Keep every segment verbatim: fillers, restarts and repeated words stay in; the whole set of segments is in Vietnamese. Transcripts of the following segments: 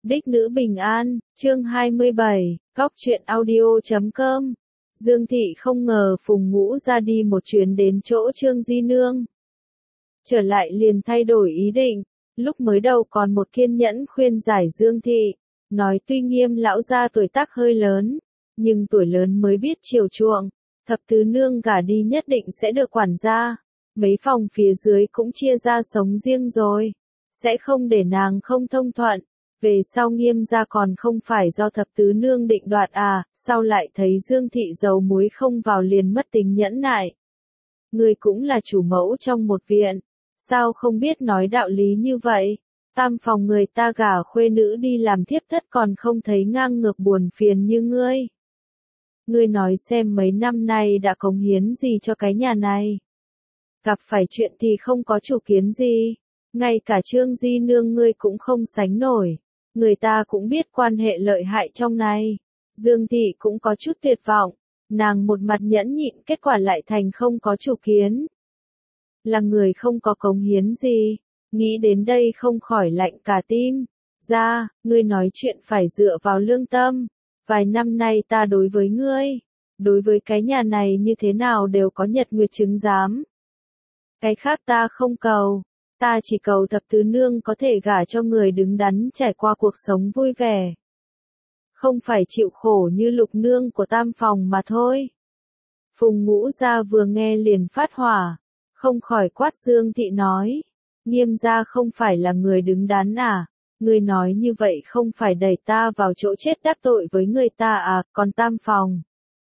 Đích nữ bình an, chương hai mươi bảy, góc truyện audio chấm com. Dương Thị không ngờ Phùng Ngũ ra đi một chuyến đến chỗ Trương Di Nương. Trở lại liền thay đổi ý định, lúc mới đầu còn một kiên nhẫn khuyên giải Dương Thị, nói tuy Nghiêm lão gia tuổi tác hơi lớn, nhưng tuổi lớn mới biết chiều chuộng, thập tứ nương gả đi nhất định sẽ được quản gia, mấy phòng phía dưới cũng chia ra sống riêng rồi, sẽ không để nàng không thông thuận. Về sau Nghiêm gia còn không phải do thập tứ nương định đoạt à, sao lại thấy Dương Thị dầu muối không vào liền mất tính nhẫn nại. Người cũng là chủ mẫu trong một viện, sao không biết nói đạo lý như vậy, tam phòng người ta gả khuê nữ đi làm thiếp thất còn không thấy ngang ngược buồn phiền như ngươi. Ngươi nói xem mấy năm nay đã cống hiến gì cho cái nhà này. Gặp phải chuyện thì không có chủ kiến gì, ngay cả Trương Di Nương ngươi cũng không sánh nổi. Người ta cũng biết quan hệ lợi hại trong này. Dương Thị cũng có chút tuyệt vọng. Nàng một mặt nhẫn nhịn kết quả lại thành không có chủ kiến. Là người không có cống hiến gì. Nghĩ đến đây không khỏi lạnh cả tim. Ra, ngươi nói chuyện phải dựa vào lương tâm. Vài năm nay ta đối với ngươi, đối với cái nhà này như thế nào đều có nhật nguyệt chứng giám. Cái khác ta không cầu. Ta chỉ cầu thập tứ nương có thể gả cho người đứng đắn trải qua cuộc sống vui vẻ. Không phải chịu khổ như lục nương của tam phòng mà thôi. Phùng Ngũ gia vừa nghe liền phát hỏa, không khỏi quát Dương Thị nói. Nghiêm gia không phải là người đứng đắn à, ngươi nói như vậy không phải đẩy ta vào chỗ chết đắc tội với người ta à, còn tam phòng.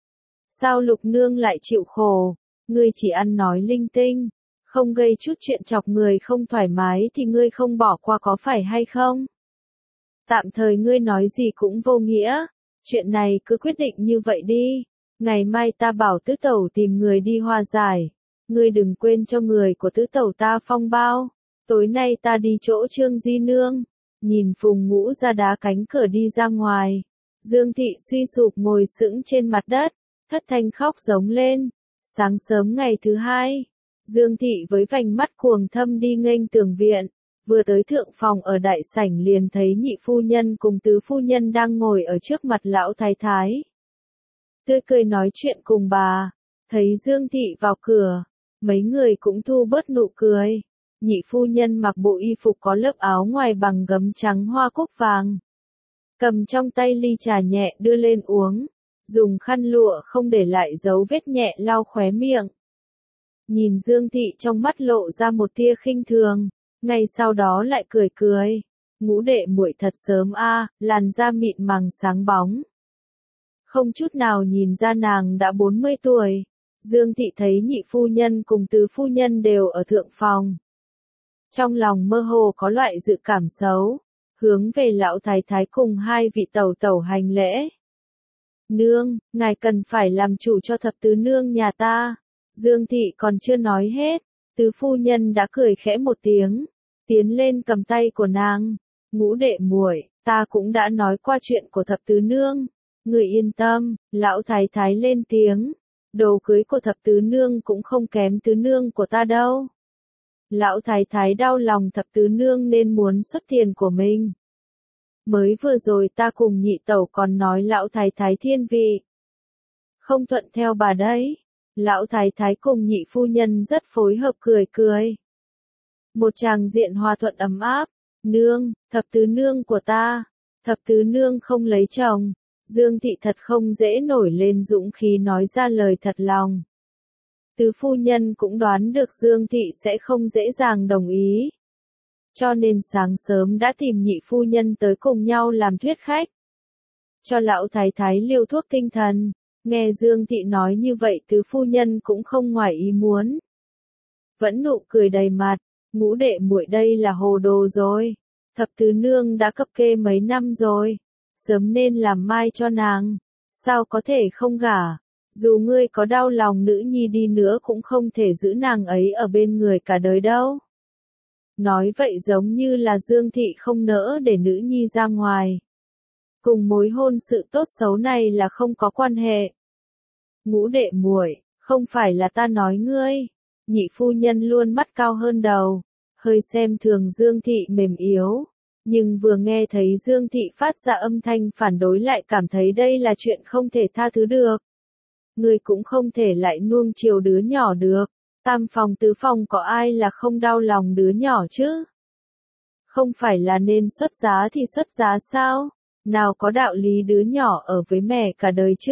Sao lục nương lại chịu khổ, ngươi chỉ ăn nói linh tinh. Không gây chút chuyện chọc người không thoải mái thì ngươi không bỏ qua có phải hay không? Tạm thời ngươi nói gì cũng vô nghĩa, chuyện này cứ quyết định như vậy đi, ngày mai ta bảo tứ tẩu tìm người đi hòa giải, ngươi đừng quên cho người của tứ tẩu ta phong bao, tối nay ta đi chỗ Trương Di Nương, nhìn Phùng Ngũ ra đá cánh cửa đi ra ngoài, Dương Thị suy sụp ngồi sững trên mặt đất, thất thanh khóc giống lên, sáng sớm ngày thứ hai. Dương Thị với vành mắt cuồng thâm đi nghênh tường viện, vừa tới thượng phòng ở đại sảnh liền thấy nhị phu nhân cùng tứ phu nhân đang ngồi ở trước mặt lão thái thái. Tươi cười nói chuyện cùng bà, thấy Dương Thị vào cửa, mấy người cũng thu bớt nụ cười. Nhị phu nhân mặc bộ y phục có lớp áo ngoài bằng gấm trắng hoa cúc vàng. Cầm trong tay ly trà nhẹ đưa lên uống, dùng khăn lụa không để lại dấu vết nhẹ lau khóe miệng. Nhìn Dương Thị trong mắt lộ ra một tia khinh thường, ngay sau đó lại cười cười. Ngũ đệ muội thật sớm a, làn da mịn màng sáng bóng. Không chút nào nhìn ra nàng đã bốn mươi tuổi. Dương Thị thấy nhị phu nhân cùng tứ phu nhân đều ở thượng phòng. Trong lòng mơ hồ có loại dự cảm xấu, hướng về lão thái thái cùng hai vị tẩu tẩu hành lễ. Nương, ngài cần phải làm chủ cho thập tứ nương nhà ta. Dương Thị còn chưa nói hết, tứ phu nhân đã cười khẽ một tiếng, tiến lên cầm tay của nàng. Ngũ đệ muội, ta cũng đã nói qua chuyện của thập tứ nương, người yên tâm. Lão thái thái lên tiếng, đồ cưới của thập tứ nương cũng không kém tứ nương của ta đâu. Lão thái thái đau lòng thập tứ nương nên muốn xuất tiền của mình. Mới vừa rồi ta cùng nhị tẩu còn nói lão thái thái thiên vị, không thuận theo bà đấy. Lão thái thái cùng nhị phu nhân rất phối hợp cười cười. Một tràng diện hòa thuận ấm áp. Nương, thập tứ nương của ta, thập tứ nương không lấy chồng. Dương Thị thật không dễ nổi lên dũng khí nói ra lời thật lòng. Tứ phu nhân cũng đoán được Dương Thị sẽ không dễ dàng đồng ý. Cho nên sáng sớm đã tìm nhị phu nhân tới cùng nhau làm thuyết khách. Cho lão thái thái liều thuốc tinh thần. Nghe Dương Thị nói như vậy tứ phu nhân cũng không ngoài ý muốn. Vẫn nụ cười đầy mặt, ngũ đệ muội đây là hồ đồ rồi. Thập tứ nương đã cập kê mấy năm rồi, sớm nên làm mai cho nàng, sao có thể không gả. Dù ngươi có đau lòng nữ nhi đi nữa cũng không thể giữ nàng ấy ở bên người cả đời đâu. Nói vậy giống như là Dương Thị không nỡ để nữ nhi ra ngoài. Cùng mối hôn sự tốt xấu này là không có quan hệ. Ngũ đệ muội, không phải là ta nói ngươi. Nhị phu nhân luôn mắt cao hơn đầu, hơi xem thường Dương Thị mềm yếu. Nhưng vừa nghe thấy Dương Thị phát ra âm thanh phản đối lại cảm thấy đây là chuyện không thể tha thứ được. Người cũng không thể lại nuông chiều đứa nhỏ được. Tam phòng tứ phòng có ai là không đau lòng đứa nhỏ chứ? Không phải là nên xuất giá thì xuất giá sao? Nào có đạo lý đứa nhỏ ở với mẹ cả đời chứ?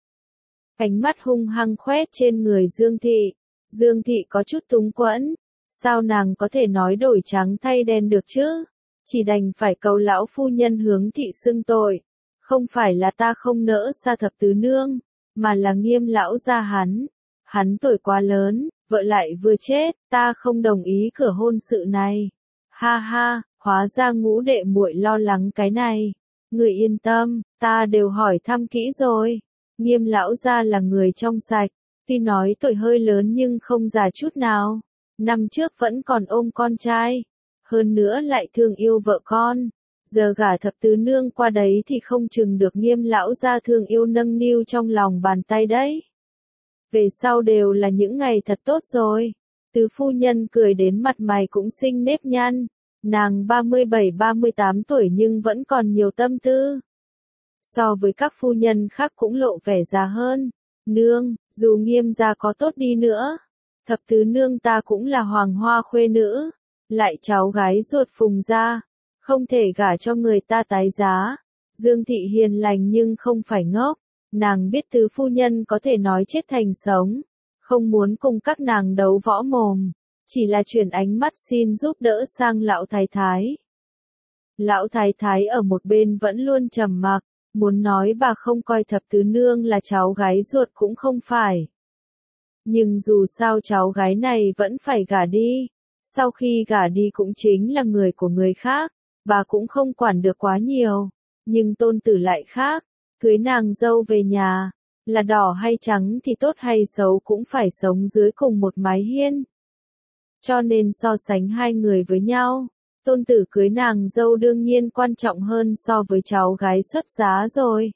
Ánh mắt hung hăng khoét trên người Dương Thị. Dương Thị có chút túng quẫn. Sao nàng có thể nói đổi trắng thay đen được chứ? Chỉ đành phải cầu lão phu nhân hướng thị xưng tội. Không phải là ta không nỡ xa thập tứ nương, mà là Nghiêm lão gia hắn. Hắn tuổi quá lớn, vợ lại vừa chết, ta không đồng ý cửa hôn sự này. Ha ha, hóa ra Ngũ đệ muội lo lắng cái này. Người yên tâm, ta đều hỏi thăm kỹ rồi. Nghiêm lão gia là người trong sạch, tuy nói tuổi hơi lớn nhưng không già chút nào. Năm trước vẫn còn ôm con trai, hơn nữa lại thương yêu vợ con. Giờ gả thập tứ nương qua đấy thì không chừng được Nghiêm lão gia thương yêu nâng niu trong lòng bàn tay đấy. Về sau đều là những ngày thật tốt rồi. Tứ phu nhân cười đến mặt mày cũng xinh nếp nhăn. Nàng ba mươi bảy ba mươi tám tuổi nhưng vẫn còn nhiều tâm tư. So với các phu nhân khác cũng lộ vẻ già hơn. Nương, dù Nghiêm gia có tốt đi nữa, thập tứ nương ta cũng là hoàng hoa khuê nữ, lại cháu gái ruột Phùng gia, không thể gả cho người ta tái giá. Dương Thị hiền lành nhưng không phải ngốc, nàng biết tứ phu nhân có thể nói chết thành sống, không muốn cùng các nàng đấu võ mồm, chỉ là chuyển ánh mắt xin giúp đỡ sang lão thái thái. Lão thái thái ở một bên vẫn luôn trầm mặc, muốn nói bà không coi thập tứ nương là cháu gái ruột cũng không phải. Nhưng dù sao cháu gái này vẫn phải gả đi, sau khi gả đi cũng chính là người của người khác, bà cũng không quản được quá nhiều, nhưng tôn tử lại khác, cưới nàng dâu về nhà, là đỏ hay trắng thì tốt hay xấu cũng phải sống dưới cùng một mái hiên. Cho nên so sánh hai người với nhau, tôn tử cưới nàng dâu đương nhiên quan trọng hơn so với cháu gái xuất giá rồi.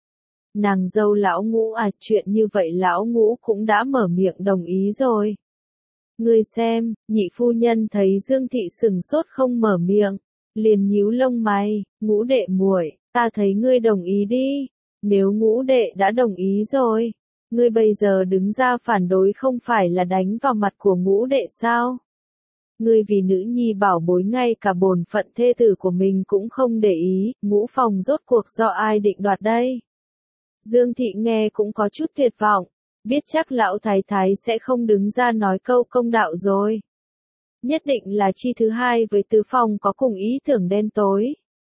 Nàng dâu lão Ngũ à, chuyện như vậy lão Ngũ cũng đã mở miệng đồng ý rồi. Ngươi xem, nhị phu nhân thấy Dương Thị sừng sốt không mở miệng, liền nhíu lông mày, Ngũ đệ muội, ta thấy ngươi đồng ý đi. Nếu Ngũ đệ đã đồng ý rồi, ngươi bây giờ đứng ra phản đối không phải là đánh vào mặt của Ngũ đệ sao? Ngươi vì nữ nhi bảo bối ngay cả bổn phận thê tử của mình cũng không để ý, Ngũ phòng rốt cuộc do ai định đoạt đây? Dương Thị nghe cũng có chút tuyệt vọng, biết chắc lão thái thái sẽ không đứng ra nói câu công đạo rồi. Nhất định là chi thứ hai với tứ phòng có cùng ý tưởng đen tối.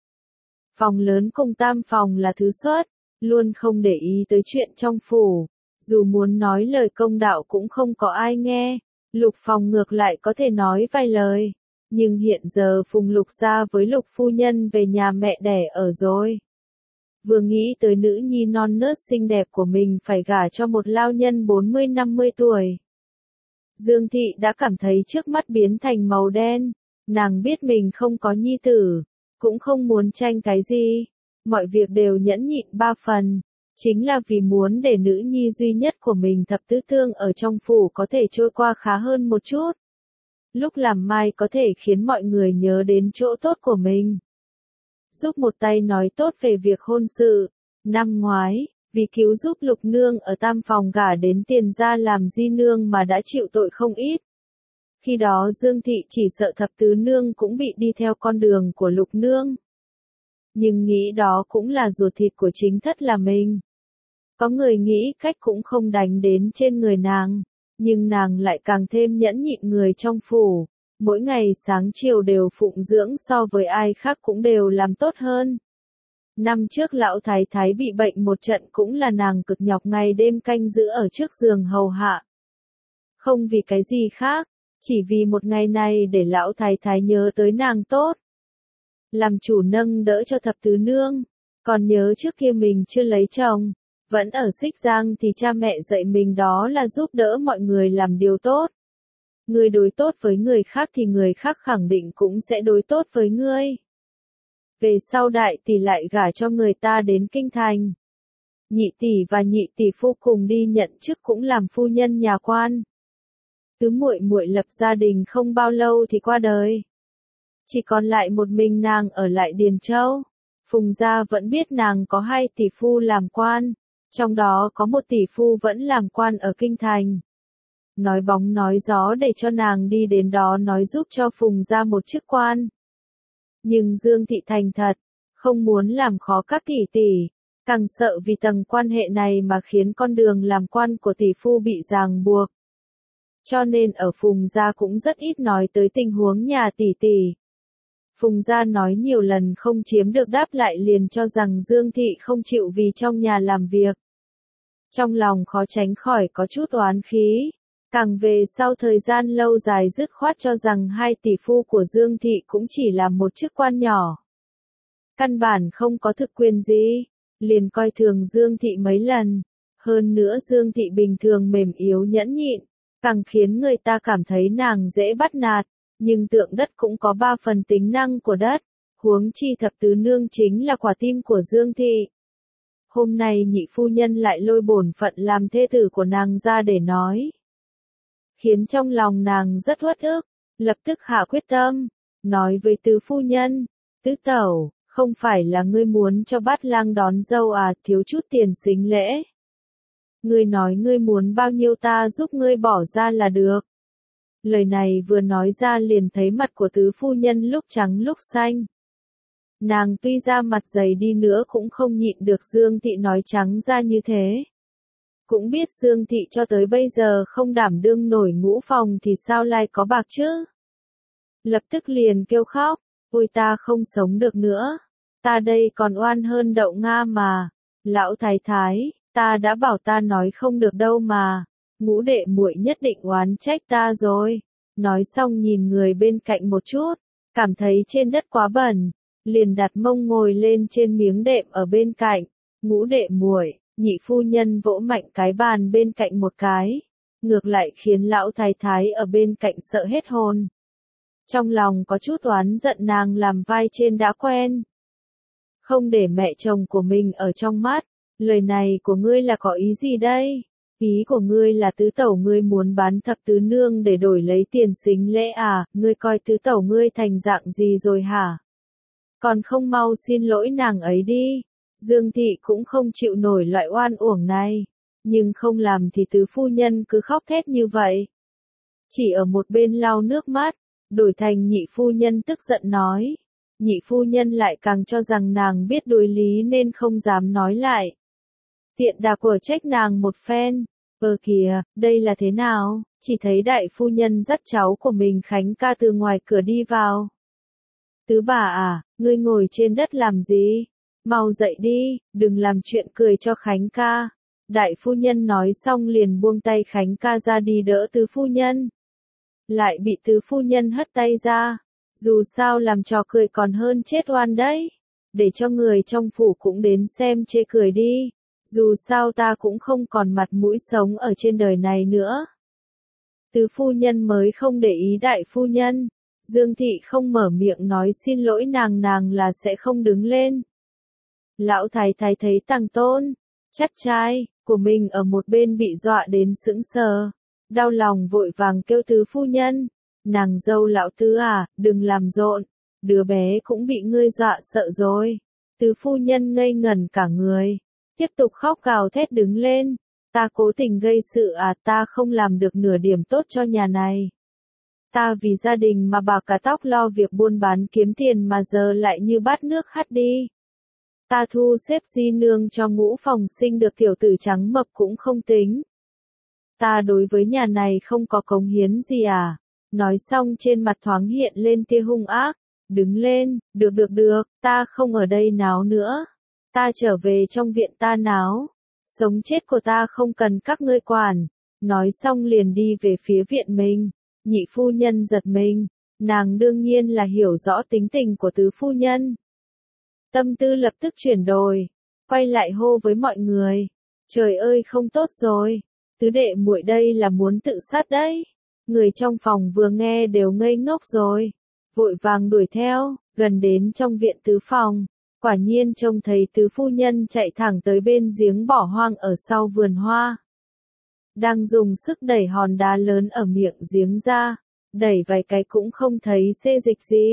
Phòng lớn cùng tam phòng là thứ xuất, luôn không để ý tới chuyện trong phủ, dù muốn nói lời công đạo cũng không có ai nghe. Lục phòng ngược lại có thể nói vài lời, nhưng hiện giờ Phùng Lục gia với Lục phu nhân về nhà mẹ đẻ ở rồi. Vừa nghĩ tới nữ nhi non nớt xinh đẹp của mình phải gả cho một lao nhân bốn mươi năm mươi tuổi. Dương Thị đã cảm thấy trước mắt biến thành màu đen, nàng biết mình không có nhi tử, cũng không muốn tranh cái gì, mọi việc đều nhẫn nhịn ba phần. Chính là vì muốn để nữ nhi duy nhất của mình thập tứ tương ở trong phủ có thể trôi qua khá hơn một chút. Lúc làm mai có thể khiến mọi người nhớ đến chỗ tốt của mình. Giúp một tay nói tốt về việc hôn sự. Năm ngoái, vì cứu giúp Lục nương ở tam phòng gả đến Tiền gia làm di nương mà đã chịu tội không ít. Khi đó Dương Thị chỉ sợ thập tứ nương cũng bị đi theo con đường của Lục nương. Nhưng nghĩ đó cũng là ruột thịt của chính thất là mình. Có người nghĩ cách cũng không đánh đến trên người nàng, nhưng nàng lại càng thêm nhẫn nhịn người trong phủ, mỗi ngày sáng chiều đều phụng dưỡng so với ai khác cũng đều làm tốt hơn. Năm trước lão thái thái bị bệnh một trận cũng là nàng cực nhọc ngày đêm canh giữ ở trước giường hầu hạ. Không vì cái gì khác, chỉ vì một ngày này để lão thái thái nhớ tới nàng tốt. Làm chủ nâng đỡ cho thập tứ nương, còn nhớ trước kia mình chưa lấy chồng, vẫn ở Xích Giang thì cha mẹ dạy mình đó là giúp đỡ mọi người làm điều tốt. Người đối tốt với người khác thì người khác khẳng định cũng sẽ đối tốt với ngươi. Về sau đại tỷ lại gả cho người ta đến kinh thành. Nhị tỷ và nhị tỷ phu cùng đi nhận chức cũng làm phu nhân nhà quan. Tứ muội muội lập gia đình không bao lâu thì qua đời. Chỉ còn lại một mình nàng ở lại Điền Châu. Phùng gia vẫn biết nàng có hai tỷ phu làm quan, trong đó có một tỷ phu vẫn làm quan ở Kinh Thành. Nói bóng nói gió để cho nàng đi đến đó nói giúp cho Phùng gia một chức quan. Nhưng Dương Thị thành thật, không muốn làm khó các tỷ tỷ, càng sợ vì tầng quan hệ này mà khiến con đường làm quan của tỷ phu bị ràng buộc. Cho nên ở Phùng gia cũng rất ít nói tới tình huống nhà tỷ tỷ. Phùng gia nói nhiều lần không chiếm được đáp lại liền cho rằng Dương Thị không chịu vì trong nhà làm việc. Trong lòng khó tránh khỏi có chút oán khí, càng về sau thời gian lâu dài dứt khoát cho rằng hai tỷ phu của Dương Thị cũng chỉ là một chức quan nhỏ. Căn bản không có thực quyền gì, liền coi thường Dương Thị mấy lần. Hơn nữa Dương Thị bình thường mềm yếu nhẫn nhịn, càng khiến người ta cảm thấy nàng dễ bắt nạt. Nhưng tượng đất cũng có ba phần tính năng của đất, huống chi thập tứ nương chính là quả tim của Dương Thị. Hôm nay nhị phu nhân lại lôi bổn phận làm thê tử của nàng ra để nói. Khiến trong lòng nàng rất uất ức, lập tức hạ quyết tâm, nói với tứ phu nhân, tứ tẩu, không phải là ngươi muốn cho bát lang đón dâu à, thiếu chút tiền sính lễ. Ngươi nói ngươi muốn bao nhiêu ta giúp ngươi bỏ ra là được. Lời này vừa nói ra liền thấy mặt của tứ phu nhân lúc trắng lúc xanh. Nàng tuy ra mặt dày đi nữa cũng không nhịn được Dương Thị nói trắng ra như thế. Cũng biết Dương Thị cho tới bây giờ không đảm đương nổi ngũ phòng thì sao lại có bạc chứ. Lập tức liền kêu khóc, ôi ta không sống được nữa, ta đây còn oan hơn đậu Nga mà. Lão thái thái, ta đã bảo ta nói không được đâu mà. Ngũ đệ muội nhất định oán trách ta rồi. Nói xong nhìn người bên cạnh một chút, cảm thấy trên đất quá bẩn, liền đặt mông ngồi lên trên miếng đệm ở bên cạnh. Ngũ đệ muội, nhị phu nhân vỗ mạnh cái bàn bên cạnh một cái, ngược lại khiến lão thái thái ở bên cạnh sợ hết hồn. Trong lòng có chút oán giận nàng làm vai trên đã quen. Không để mẹ chồng của mình ở trong mắt, lời này của ngươi là có ý gì đây? Ý của ngươi là tứ tẩu ngươi muốn bán thập tứ nương để đổi lấy tiền sính lễ à, ngươi coi tứ tẩu ngươi thành dạng gì rồi hả? Còn không mau xin lỗi nàng ấy đi. Dương Thị cũng không chịu nổi loại oan uổng này, nhưng không làm thì tứ phu nhân cứ khóc thét như vậy. Chỉ ở một bên lau nước mắt, đổi thành nhị phu nhân tức giận nói. Nhị phu nhân lại càng cho rằng nàng biết đối lý nên không dám nói lại. Tiện đà của trách nàng một phen. Ơ kìa, đây là thế nào? Chỉ thấy đại phu nhân dắt cháu của mình Khánh ca từ ngoài cửa đi vào. Tứ bà à, ngươi ngồi trên đất làm gì? Mau dậy đi, đừng làm chuyện cười cho Khánh ca. Đại phu nhân nói xong liền buông tay Khánh ca ra đi đỡ tứ phu nhân. Lại bị tứ phu nhân hất tay ra. Dù sao làm trò cười còn hơn chết oan đấy. Để cho người trong phủ cũng đến xem chê cười đi. Dù sao ta cũng không còn mặt mũi sống ở trên đời này nữa. Tứ phu nhân mới không để ý đại phu nhân. Dương Thị không mở miệng nói xin lỗi nàng nàng là sẽ không đứng lên. Lão thái thái thấy Tằng Tôn, chắc trai, của mình ở một bên bị dọa đến sững sờ. Đau lòng vội vàng kêu tứ phu nhân. Nàng dâu lão tứ à, đừng làm rộn. Đứa bé cũng bị ngươi dọa sợ rồi. Tứ phu nhân ngây ngẩn cả người. Tiếp tục khóc gào thét đứng lên. Ta cố tình gây sự à, ta không làm được nửa điểm tốt cho nhà này. Ta vì gia đình mà bà cả tóc lo việc buôn bán kiếm tiền mà giờ lại như bát nước hắt đi. Ta thu xếp di nương cho ngũ phòng sinh được tiểu tử trắng mập cũng không tính. Ta đối với nhà này không có cống hiến gì à. Nói xong trên mặt thoáng hiện lên tia hung ác. Đứng lên, được được được, ta không ở đây náo nữa. Ta trở về trong viện ta náo. Sống chết của ta không cần các ngươi quản. Nói xong liền đi về phía viện mình. Nhị phu nhân giật mình. Nàng đương nhiên là hiểu rõ tính tình của tứ phu nhân. Tâm tư lập tức chuyển đổi. Quay lại hô với mọi người. Trời ơi không tốt rồi. Tứ đệ muội đây là muốn tự sát đấy. Người trong phòng vừa nghe đều ngây ngốc rồi. Vội vàng đuổi theo. Gần đến trong viện tứ phòng. Quả nhiên trông thấy tứ phu nhân chạy thẳng tới bên giếng bỏ hoang ở sau vườn hoa. Đang dùng sức đẩy hòn đá lớn ở miệng giếng ra. Đẩy vài cái cũng không thấy xê dịch gì.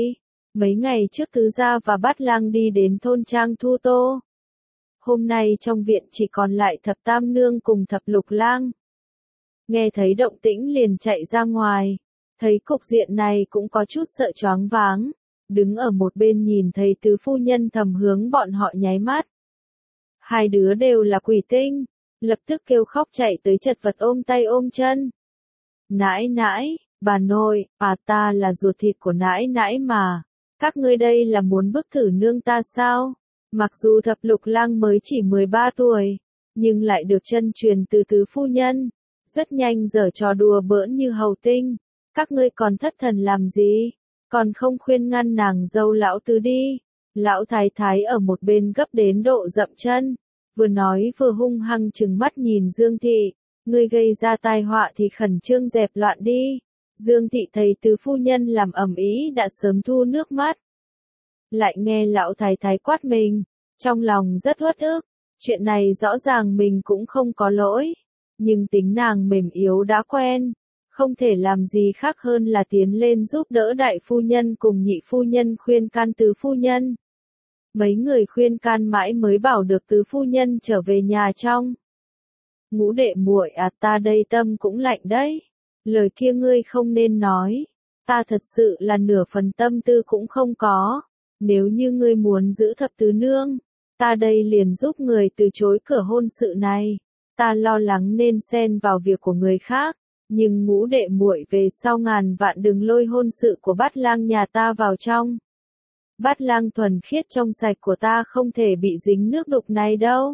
Mấy ngày trước tứ gia và Bát Lang đi đến thôn Trang Thu Tô. Hôm nay trong viện chỉ còn lại Thập Tam Nương cùng Thập Lục Lang. Nghe thấy động tĩnh liền chạy ra ngoài, thấy cục diện này cũng có chút sợ choáng váng, đứng ở một bên nhìn thấy tứ phu nhân thầm hướng bọn họ nháy mắt. Hai đứa đều là quỷ tinh, lập tức kêu khóc chạy tới chật vật ôm tay ôm chân. Nãi nãi, bà nội, bà ta là ruột thịt của nãi nãi mà, các ngươi đây là muốn bức thử nương ta sao? Mặc dù Thập Lục Lang mới chỉ mười ba tuổi, nhưng lại được chân truyền từ tứ phu nhân, rất nhanh giở trò đùa bỡn như hầu tinh. Các ngươi còn thất thần làm gì? Còn không khuyên ngăn nàng dâu lão tứ đi. Lão thái thái ở một bên gấp đến độ dậm chân, vừa nói vừa hung hăng trừng mắt nhìn Dương Thị, ngươi gây ra tai họa thì khẩn trương dẹp loạn đi. Dương Thị thấy tứ phu nhân làm ầm ĩ đã sớm thu nước mắt. Lại nghe lão thái thái quát mình, trong lòng rất uất ức, chuyện này rõ ràng mình cũng không có lỗi, nhưng tính nàng mềm yếu đã quen, không thể làm gì khác hơn là tiến lên giúp đỡ đại phu nhân cùng nhị phu nhân khuyên can tứ phu nhân. Mấy người khuyên can mãi mới bảo được tứ phu nhân trở về nhà trong. Ngũ đệ muội à, ta đây tâm cũng lạnh đấy, lời kia ngươi không nên nói, ta thật sự là nửa phần tâm tư cũng không có, nếu như ngươi muốn giữ thập tứ nương, ta đây liền giúp người từ chối cửa hôn sự này, ta lo lắng nên xen vào việc của người khác, nhưng ngũ đệ muội về sau ngàn vạn đừng lôi hôn sự của Bát Lang nhà ta vào trong. Bát Lang thuần khiết trong sạch của ta không thể bị dính nước đục này đâu.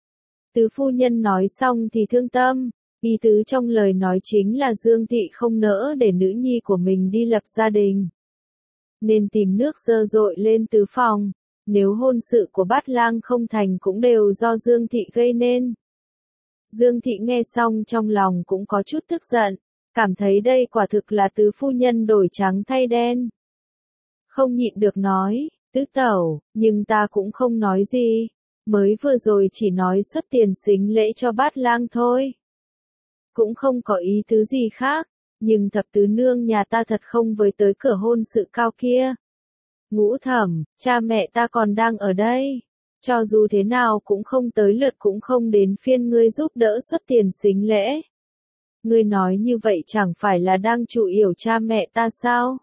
Tứ phu nhân nói xong thì thương tâm, ý tứ trong lời nói chính là Dương Thị không nỡ để nữ nhi của mình đi lập gia đình, nên tìm nước dơ dội lên tứ phòng, nếu hôn sự của Bát Lang không thành cũng đều do Dương Thị gây nên. Dương Thị nghe xong trong lòng cũng có chút tức giận, cảm thấy đây quả thực là tứ phu nhân đổi trắng thay đen. Không nhịn được nói, tứ tẩu, nhưng ta cũng không nói gì, mới vừa rồi chỉ nói xuất tiền sính lễ cho Bát Lang thôi. Cũng không có ý tứ gì khác, nhưng thập tứ nương nhà ta thật không với tới cửa hôn sự cao kia. Ngũ thẩm, cha mẹ ta còn đang ở đây, cho dù thế nào cũng không tới lượt cũng không đến phiên ngươi giúp đỡ xuất tiền sính lễ. Ngươi nói như vậy chẳng phải là đang chủ yểu cha mẹ ta sao?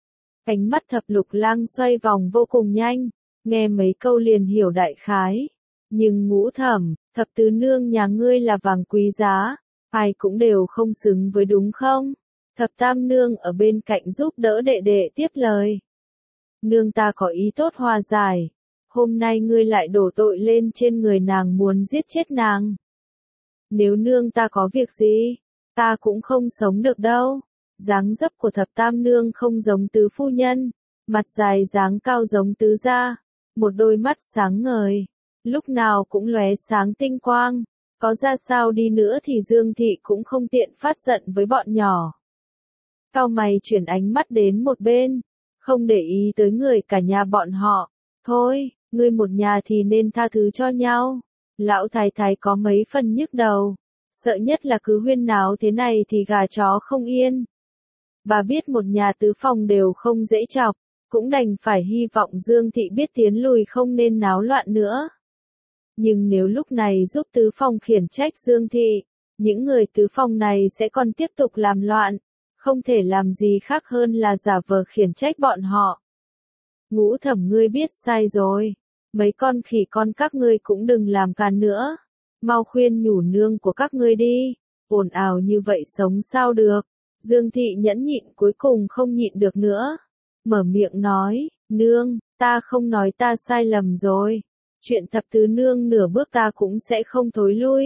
Ánh mắt Thập Lục Lang xoay vòng vô cùng nhanh, nghe mấy câu liền hiểu đại khái. Nhưng ngũ thẩm, thập tứ nương nhà ngươi là vàng quý giá, ai cũng đều không xứng với đúng không? Thập tam nương ở bên cạnh giúp đỡ đệ đệ tiếp lời. Nương ta có ý tốt hòa giải, hôm nay ngươi lại đổ tội lên trên người nàng muốn giết chết nàng. Nếu nương ta có việc gì, ta cũng không sống được đâu. Dáng dấp của thập tam nương không giống tứ phu nhân, mặt dài dáng cao giống tứ gia, một đôi mắt sáng ngời, lúc nào cũng lóe sáng tinh quang, có ra sao đi nữa thì Dương Thị cũng không tiện phát giận với bọn nhỏ. Cao mày chuyển ánh mắt đến một bên, không để ý tới người cả nhà bọn họ, thôi, ngươi một nhà thì nên tha thứ cho nhau. Lão thái thái có mấy phần nhức đầu, sợ nhất là cứ huyên náo thế này thì gà chó không yên. Bà biết một nhà tứ phòng đều không dễ chọc, cũng đành phải hy vọng Dương Thị biết tiến lùi không nên náo loạn nữa. Nhưng nếu lúc này giúp tứ phòng khiển trách Dương Thị, những người tứ phòng này sẽ còn tiếp tục làm loạn, không thể làm gì khác hơn là giả vờ khiển trách bọn họ. Ngũ thẩm ngươi biết sai rồi, mấy con khỉ con các ngươi cũng đừng làm càn nữa, mau khuyên nhủ nương của các ngươi đi, ồn ào như vậy sống sao được. Dương Thị nhẫn nhịn cuối cùng không nhịn được nữa, mở miệng nói, nương, ta không nói ta sai lầm rồi, chuyện thập tứ nương nửa bước ta cũng sẽ không thối lui.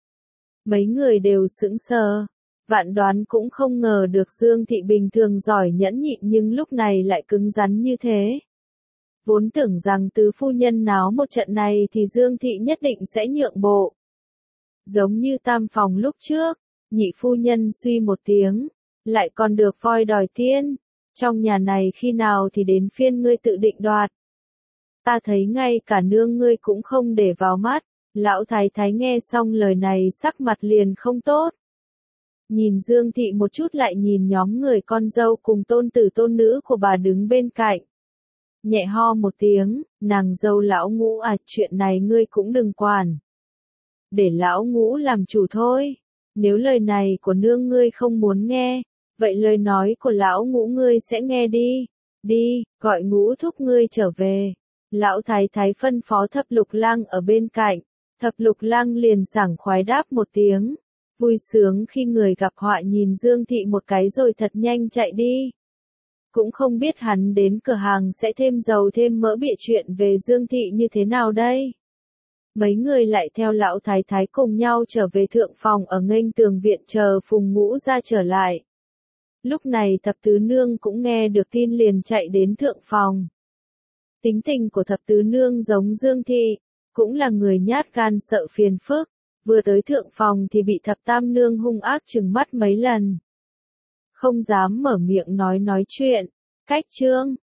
Mấy người đều sững sờ, vạn đoán cũng không ngờ được Dương Thị bình thường giỏi nhẫn nhịn nhưng lúc này lại cứng rắn như thế. Vốn tưởng rằng tứ phu nhân náo một trận này thì Dương Thị nhất định sẽ nhượng bộ. Giống như tam phòng lúc trước, nhị phu nhân suy một tiếng, lại còn được voi đòi tiên, trong nhà này khi nào thì đến phiên ngươi tự định đoạt. Ta thấy ngay cả nương ngươi cũng không để vào mắt, lão thái thái nghe xong lời này sắc mặt liền không tốt. Nhìn Dương Thị một chút lại nhìn nhóm người con dâu cùng tôn tử tôn nữ của bà đứng bên cạnh. nhẹ ho một tiếng, nàng dâu lão Ngũ à, chuyện này ngươi cũng đừng quản. Để lão Ngũ làm chủ thôi. Nếu lời này của nương ngươi không muốn nghe, vậy lời nói của lão Ngũ ngươi sẽ nghe đi. Đi, gọi Ngũ thúc ngươi trở về. Lão thái thái phân phó Thập Lục Lang ở bên cạnh. Thập Lục Lang liền sảng khoái đáp một tiếng. Vui sướng khi người gặp họa nhìn Dương Thị một cái rồi thật nhanh chạy đi. Cũng không biết hắn đến cửa hàng sẽ thêm dầu thêm mỡ bịa chuyện về Dương Thị như thế nào đây. Mấy người lại theo lão thái thái cùng nhau trở về thượng phòng ở nghênh tường viện chờ Phùng Ngũ ra trở lại. Lúc này Thập Tứ Nương cũng nghe được tin liền chạy đến thượng phòng. Tính tình của Thập Tứ Nương giống Dương Thị, cũng là người nhát gan sợ phiền phức, vừa tới thượng phòng thì bị Thập Tam Nương hung ác trừng mắt mấy lần. Không dám mở miệng nói nói chuyện, cách chương,